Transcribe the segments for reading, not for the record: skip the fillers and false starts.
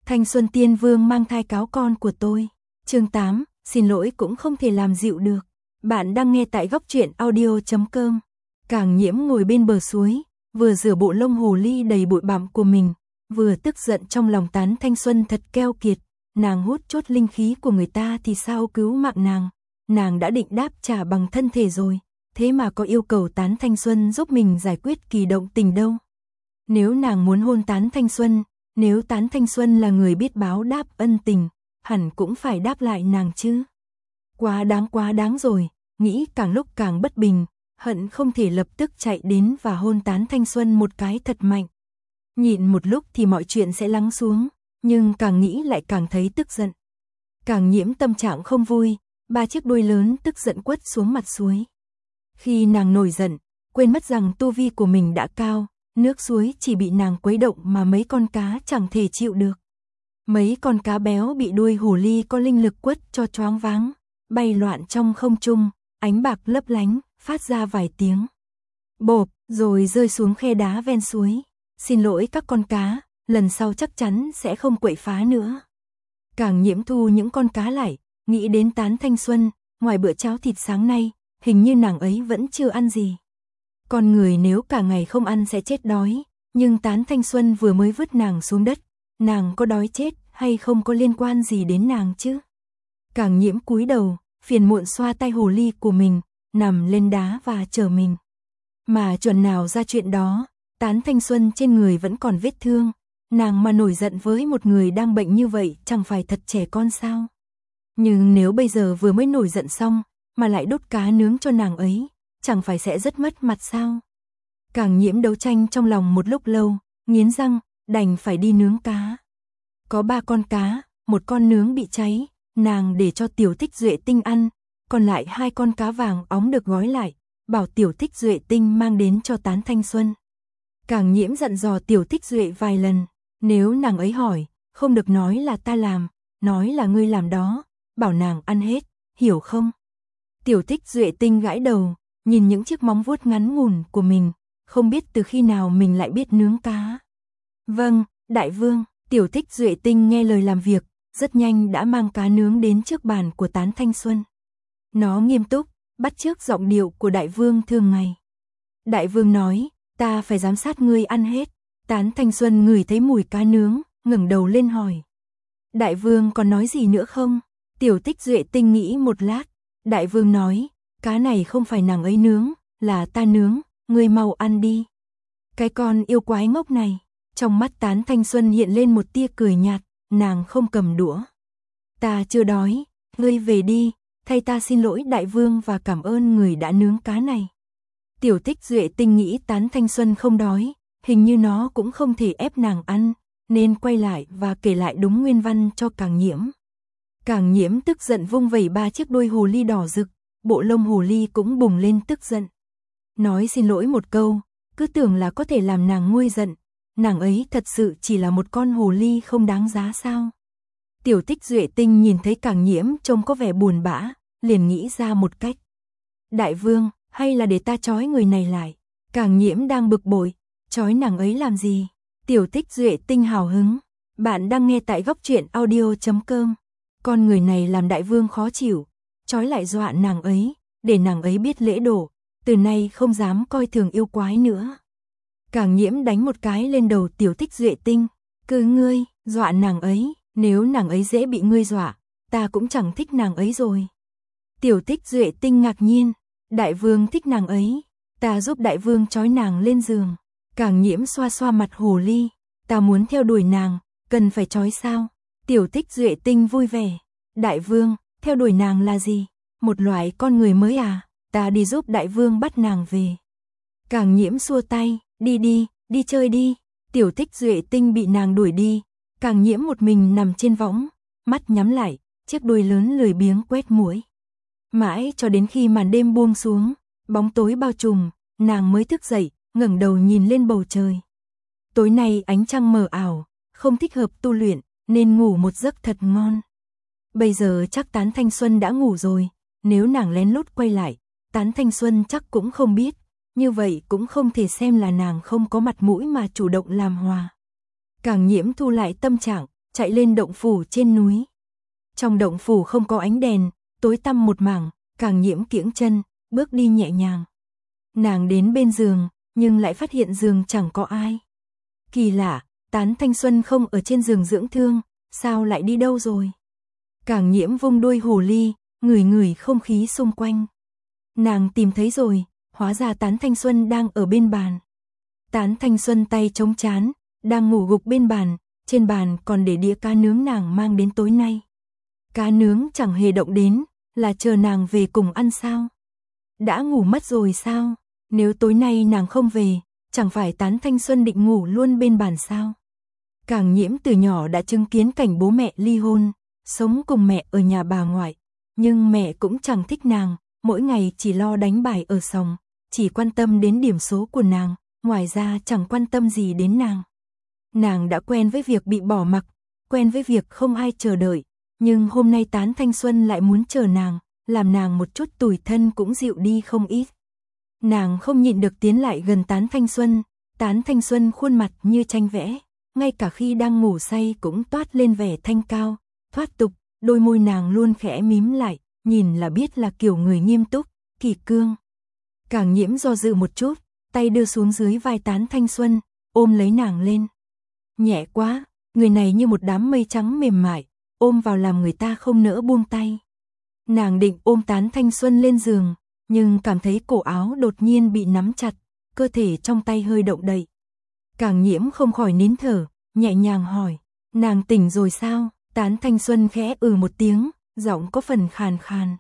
Thanh Xuân Tiên Vương mang thai cáo con của tôi. Chương 8, xin lỗi cũng không thể làm dịu được. Bạn đang nghe tại góc truyện audio.com. Càng Nhiễm ngồi bên bờ suối, vừa rửa bộ lông hồ ly đầy bụi bặm của mình, vừa tức giận trong lòng Tán Thanh Xuân thật keo kiệt. Nàng hút chốt linh khí của người ta thì sao cứu mạng nàng. Nàng đã định đáp trả bằng thân thể rồi, thế mà có yêu cầu Tán Thanh Xuân giúp mình giải quyết kỳ động tình đâu. Nếu nàng muốn hôn Tán Thanh Xuân, nếu Tán Thanh Xuân là người biết báo đáp ân tình, hẳn cũng phải đáp lại nàng chứ. Quá đáng rồi, nghĩ càng lúc càng bất bình, hận không thể lập tức chạy đến và hôn Tán Thanh Xuân một cái thật mạnh. Nhịn một lúc thì mọi chuyện sẽ lắng xuống, nhưng càng nghĩ lại càng thấy tức giận. Càng Nhiễm tâm trạng không vui, ba chiếc đuôi lớn tức giận quất xuống mặt suối. Khi nàng nổi giận, quên mất rằng tu vi của mình đã cao, nước suối chỉ bị nàng quấy động mà mấy con cá chẳng thể chịu được. Mấy con cá béo bị đuôi hồ ly có linh lực quất cho choáng váng, bay loạn trong không trung, ánh bạc lấp lánh, phát ra vài tiếng bộp, rồi rơi xuống khe đá ven suối. Xin lỗi các con cá, lần sau chắc chắn sẽ không quậy phá nữa. Càng Nhiễm thu những con cá lại, nghĩ đến Tán Thanh Xuân, ngoài bữa cháo thịt sáng nay, hình như nàng ấy vẫn chưa ăn gì. Con người nếu cả ngày không ăn sẽ chết đói, nhưng Tán Thanh Xuân vừa mới vứt nàng xuống đất, nàng có đói chết hay không có liên quan gì đến nàng chứ. Càng Nhiễm cúi đầu, phiền muộn xoa tay hồ ly của mình, nằm lên đá và chờ mình. Mà chuẩn nào ra chuyện đó, Tán Thanh Xuân trên người vẫn còn vết thương, nàng mà nổi giận với một người đang bệnh như vậy chẳng phải thật trẻ con sao. Nhưng nếu bây giờ vừa mới nổi giận xong, mà lại đốt cá nướng cho nàng ấy, chẳng phải sẽ rất mất mặt sao. Càng Nhiễm đấu tranh trong lòng một lúc lâu, nghiến răng, đành phải đi nướng cá. Có 3 con cá, một con nướng bị cháy, nàng để cho Tiểu Tích Duệ Tinh ăn, còn lại 2 con cá vàng óng được gói lại, bảo Tiểu Tích Duệ Tinh mang đến cho Tán Thanh Xuân. Càng Nhiễm dặn dò Tiểu Tích Duệ vài lần, nếu nàng ấy hỏi, không được nói là ta làm, nói là ngươi làm đó, bảo nàng ăn hết, hiểu không? Tiểu Tích Duệ Tinh gãi đầu, nhìn những chiếc móng vuốt ngắn ngủn của mình, không biết từ khi nào mình lại biết nướng cá. Vâng, đại vương. Tiểu Tích Duệ Tinh nghe lời làm việc, rất nhanh đã mang cá nướng đến trước bàn của Tán Thanh Xuân. Nó nghiêm túc, bắt chước giọng điệu của đại vương thường ngày. Đại vương nói, ta phải giám sát ngươi ăn hết. Tán Thanh Xuân ngửi thấy mùi cá nướng, ngẩng đầu lên hỏi. Đại vương còn nói gì nữa không? Tiểu Tích Duệ Tinh nghĩ một lát. Đại vương nói, cá này không phải nàng ấy nướng, là ta nướng, ngươi mau ăn đi. Cái con yêu quái ngốc này. Trong mắt Tán Thanh Xuân hiện lên một tia cười nhạt, nàng không cầm đũa. Ta chưa đói, ngươi về đi, thay ta xin lỗi đại vương và cảm ơn người đã nướng cá này. Tiểu Tích Duệ Tinh nghĩ Tán Thanh Xuân không đói, hình như nó cũng không thể ép nàng ăn, nên quay lại và kể lại đúng nguyên văn cho Càng Nhiễm. Càng Nhiễm tức giận vung vẩy 3 chiếc đuôi hồ ly đỏ rực, bộ lông hồ ly cũng bùng lên tức giận. Nói xin lỗi một câu, cứ tưởng là có thể làm nàng nguôi giận. Nàng ấy thật sự chỉ là một con hồ ly không đáng giá sao? Tiểu Tích Duệ Tinh nhìn thấy Càng Nhiễm trông có vẻ buồn bã, liền nghĩ ra một cách. Đại vương, hay là để ta trói người này lại? Càng Nhiễm đang bực bội, trói nàng ấy làm gì? Tiểu Tích Duệ Tinh hào hứng. Bạn đang nghe tại góc truyện audio.com. Con người này làm đại vương khó chịu, trói lại dọa nàng ấy, để nàng ấy biết lễ độ, từ nay không dám coi thường yêu quái nữa. Càng Nhiễm đánh một cái lên đầu Tiểu Tích Duệ Tinh. Cứ ngươi, dọa nàng ấy, nếu nàng ấy dễ bị ngươi dọa, ta cũng chẳng thích nàng ấy rồi. Tiểu Tích Duệ Tinh ngạc nhiên, đại vương thích nàng ấy, ta giúp đại vương trói nàng lên giường. Càng Nhiễm xoa xoa mặt hồ ly, ta muốn theo đuổi nàng, cần phải trói sao? Tiểu Tích Duệ Tinh vui vẻ, đại vương, theo đuổi nàng là gì? Một loại con người mới à? Ta đi giúp đại vương bắt nàng về. Càng Nhiễm xua tay, đi chơi đi. Tiểu Tích Duệ Tinh bị nàng đuổi đi, Càng Nhiễm một mình nằm trên võng, mắt nhắm lại, chiếc đuôi lớn lười biếng quét muỗi. Mãi cho đến khi màn đêm buông xuống, bóng tối bao trùm, nàng mới thức dậy, ngẩng đầu nhìn lên bầu trời. Tối nay ánh trăng mờ ảo, không thích hợp tu luyện, nên ngủ một giấc thật ngon. Bây giờ chắc Tán Thanh Xuân đã ngủ rồi, nếu nàng lén lút quay lại, Tán Thanh Xuân chắc cũng không biết. Như vậy cũng không thể xem là nàng không có mặt mũi mà chủ động làm hòa. Càng Nhiễm thu lại tâm trạng, chạy lên động phủ trên núi. Trong động phủ không có ánh đèn, tối tăm một mảng, Càng Nhiễm kiễng chân, bước đi nhẹ nhàng. Nàng đến bên giường, nhưng lại phát hiện giường chẳng có ai. Kỳ lạ, Tán Thanh Xuân không ở trên giường dưỡng thương, sao lại đi đâu rồi? Càng Nhiễm vung đuôi hồ ly, ngửi ngửi không khí xung quanh. Nàng tìm thấy rồi, hóa ra Tán Thanh Xuân đang ở bên bàn. Tán Thanh Xuân tay chống trán, đang ngủ gục bên bàn, trên bàn còn để đĩa cá nướng nàng mang đến tối nay. Cá nướng chẳng hề động đến, là chờ nàng về cùng ăn sao? Đã ngủ mất rồi sao? Nếu tối nay nàng không về, chẳng phải Tán Thanh Xuân định ngủ luôn bên bàn sao? Càng Nhiễm từ nhỏ đã chứng kiến cảnh bố mẹ ly hôn, sống cùng mẹ ở nhà bà ngoại, nhưng mẹ cũng chẳng thích nàng, mỗi ngày chỉ lo đánh bài ở sòng, chỉ quan tâm đến điểm số của nàng, ngoài ra chẳng quan tâm gì đến nàng. Nàng đã quen với việc bị bỏ mặc, quen với việc không ai chờ đợi, nhưng hôm nay Tán Thanh Xuân lại muốn chờ nàng, làm nàng một chút tủi thân cũng dịu đi không ít. Nàng không nhịn được tiến lại gần Tán Thanh Xuân khuôn mặt như tranh vẽ, ngay cả khi đang ngủ say cũng toát lên vẻ thanh cao, thoát tục, đôi môi nàng luôn khẽ mím lại, nhìn là biết là kiểu người nghiêm túc, kỷ cương. Càng Nhiễm do dự một chút, tay đưa xuống dưới vai Tán Thanh Xuân, ôm lấy nàng lên. Nhẹ quá, người này như một đám mây trắng mềm mại, ôm vào làm người ta không nỡ buông tay. Nàng định ôm Tán Thanh Xuân lên giường, nhưng cảm thấy cổ áo đột nhiên bị nắm chặt, cơ thể trong tay hơi động đậy. Càng Nhiễm không khỏi nín thở, nhẹ nhàng hỏi, nàng tỉnh rồi sao? Tán Thanh Xuân khẽ một tiếng, giọng có phần khàn khàn.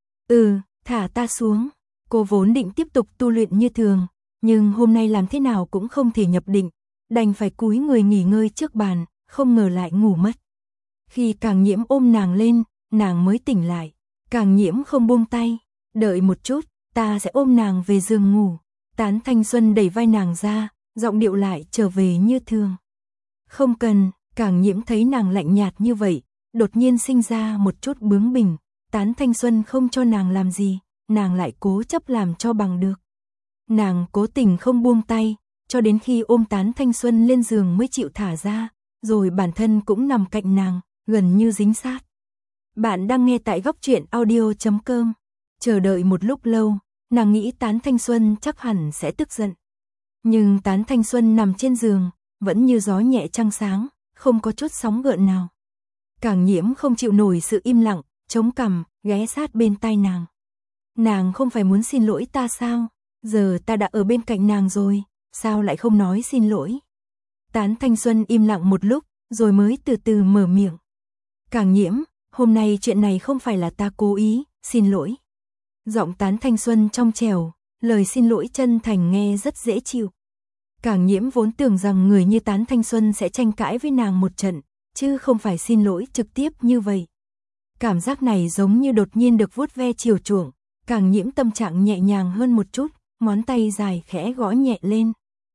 Thả ta xuống. Cô vốn định tiếp tục tu luyện như thường, nhưng hôm nay làm thế nào cũng không thể nhập định, đành phải cúi người nghỉ ngơi trước bàn, không ngờ lại ngủ mất. Khi Càng Nhiễm ôm nàng lên, nàng mới tỉnh lại. Càng Nhiễm không buông tay, đợi một chút, ta sẽ ôm nàng về giường ngủ. Tán Thanh Xuân đẩy vai nàng ra, giọng điệu lại trở về như thường. Không cần. Càng Nhiễm thấy nàng lạnh nhạt như vậy, đột nhiên sinh ra một chút bướng bỉnh. Tán Thanh Xuân không cho nàng làm gì, nàng lại cố chấp làm cho bằng được. Nàng cố tình không buông tay, cho đến khi ôm Tán Thanh Xuân lên giường mới chịu thả ra, rồi bản thân cũng nằm cạnh nàng, gần như dính sát. Bạn đang nghe tại Góc Truyện Audio.com. Chờ đợi một lúc lâu, nàng nghĩ Tán Thanh Xuân chắc hẳn sẽ tức giận. Nhưng Tán Thanh Xuân nằm trên giường, vẫn như gió nhẹ trăng sáng, không có chút sóng gợn nào. Càng Nhiễm không chịu nổi sự im lặng, chống cằm, ghé sát bên tai nàng. Nàng không phải muốn xin lỗi ta sao? Giờ ta đã ở bên cạnh nàng rồi, sao lại không nói xin lỗi? Tán Thanh Xuân im lặng một lúc, rồi mới từ từ mở miệng. Càng Nhiễm, hôm nay chuyện này không phải là ta cố ý, xin lỗi. Giọng Tán Thanh Xuân trong trẻo, lời xin lỗi chân thành nghe rất dễ chịu. Càng Nhiễm vốn tưởng rằng người như Tán Thanh Xuân sẽ tranh cãi với nàng một trận, chứ không phải xin lỗi trực tiếp như vậy. Cảm giác này giống như đột nhiên được vuốt ve chiều chuộng, Càng Nhiễm tâm trạng nhẹ nhàng hơn một chút, ngón tay dài khẽ gõ nhẹ lên.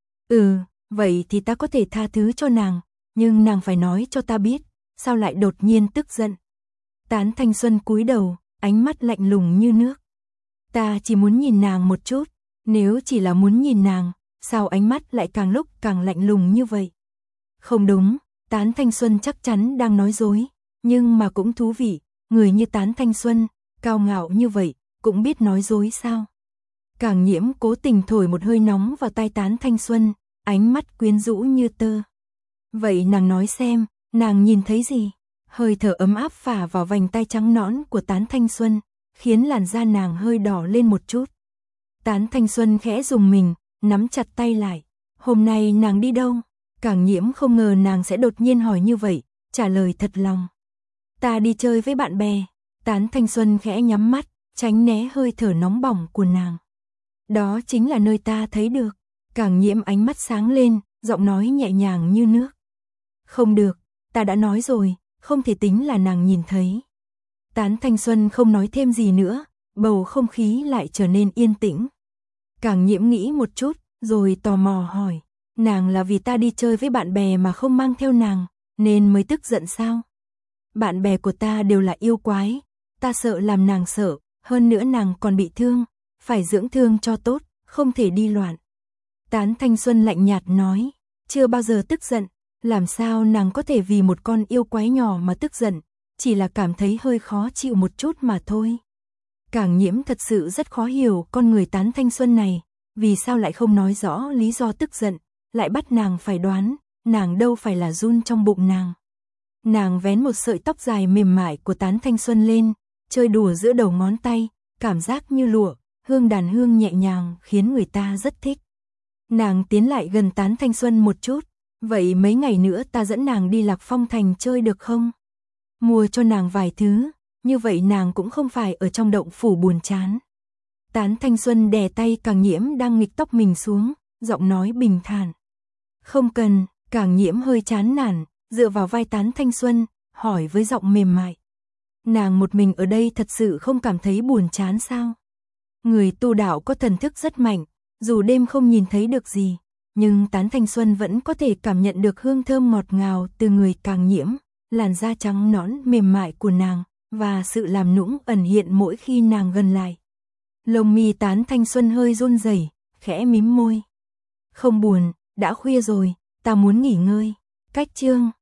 Vậy thì ta có thể tha thứ cho nàng, nhưng nàng phải nói cho ta biết, sao lại đột nhiên tức giận. Tán Thanh Xuân cúi đầu, ánh mắt lạnh lùng như nước. Ta chỉ muốn nhìn nàng một chút, nếu chỉ là muốn nhìn nàng, sao ánh mắt lại càng lúc càng lạnh lùng như vậy? Không đúng, Tán Thanh Xuân chắc chắn đang nói dối, nhưng mà cũng thú vị, người như Tán Thanh Xuân, cao ngạo như vậy, cũng biết nói dối sao? Càng Nhiễm cố tình thổi một hơi nóng vào tai Tán Thanh Xuân, ánh mắt quyến rũ như tơ. Vậy nàng nói xem, nàng nhìn thấy gì? Hơi thở ấm áp phả vào vành tai trắng nõn của Tán Thanh Xuân, khiến làn da nàng hơi đỏ lên một chút. Tán Thanh Xuân khẽ rùng mình, nắm chặt tay lại. Hôm nay nàng đi đâu? Càng Nhiễm không ngờ nàng sẽ đột nhiên hỏi như vậy, trả lời thật lòng. Ta đi chơi với bạn bè. Tán Thanh Xuân khẽ nhắm mắt, tránh né hơi thở nóng bỏng của nàng. Đó chính là nơi ta thấy được. Càng Nhiễm ánh mắt sáng lên, giọng nói nhẹ nhàng như nước. Không được, ta đã nói rồi, không thể tính là nàng nhìn thấy. Tán Thanh Xuân không nói thêm gì nữa, bầu không khí lại trở nên yên tĩnh. Càng Nhiễm nghĩ một chút, rồi tò mò hỏi, nàng là vì ta đi chơi với bạn bè mà không mang theo nàng, nên mới tức giận sao? Bạn bè của ta đều là yêu quái, ta sợ làm nàng sợ, hơn nữa nàng còn bị thương, phải dưỡng thương cho tốt, không thể đi loạn. Tán Thanh Xuân lạnh nhạt nói, chưa bao giờ tức giận, Làm sao nàng có thể vì một con yêu quái nhỏ mà tức giận, chỉ là cảm thấy hơi khó chịu một chút mà thôi. Càng Nhiễm thật sự rất khó hiểu con người Tán Thanh Xuân này, vì sao lại không nói rõ lý do tức giận, lại bắt nàng phải đoán, nàng đâu phải là run trong bụng nàng. Nàng vén một sợi tóc dài mềm mại của Tán Thanh Xuân lên, chơi đùa giữa đầu ngón tay, cảm giác như lụa, hương đàn hương nhẹ nhàng khiến người ta rất thích. Nàng tiến lại gần Tán Thanh Xuân một chút, vậy mấy ngày nữa ta dẫn nàng đi Lạc Phong Thành chơi được không? Mua cho nàng vài thứ, như vậy nàng cũng không phải ở trong động phủ buồn chán. Tán Thanh Xuân đè tay Càng Nhiễm đang nghịch tóc mình xuống, giọng nói bình thản. Không cần, Càng Nhiễm hơi chán nản, dựa vào vai Tán Thanh Xuân, hỏi với giọng mềm mại. Nàng một mình ở đây thật sự không cảm thấy buồn chán sao? Người tu đạo có thần thức rất mạnh, dù đêm không nhìn thấy được gì, nhưng Tán Thanh Xuân vẫn có thể cảm nhận được hương thơm ngọt ngào từ người Càng Nhiễm, làn da trắng nõn mềm mại của nàng, và sự làm nũng ẩn hiện mỗi khi nàng gần lại. Lông mi Tán Thanh Xuân hơi run rẩy, khẽ mím môi. Không buồn, đã khuya rồi, ta muốn nghỉ ngơi. Cách chương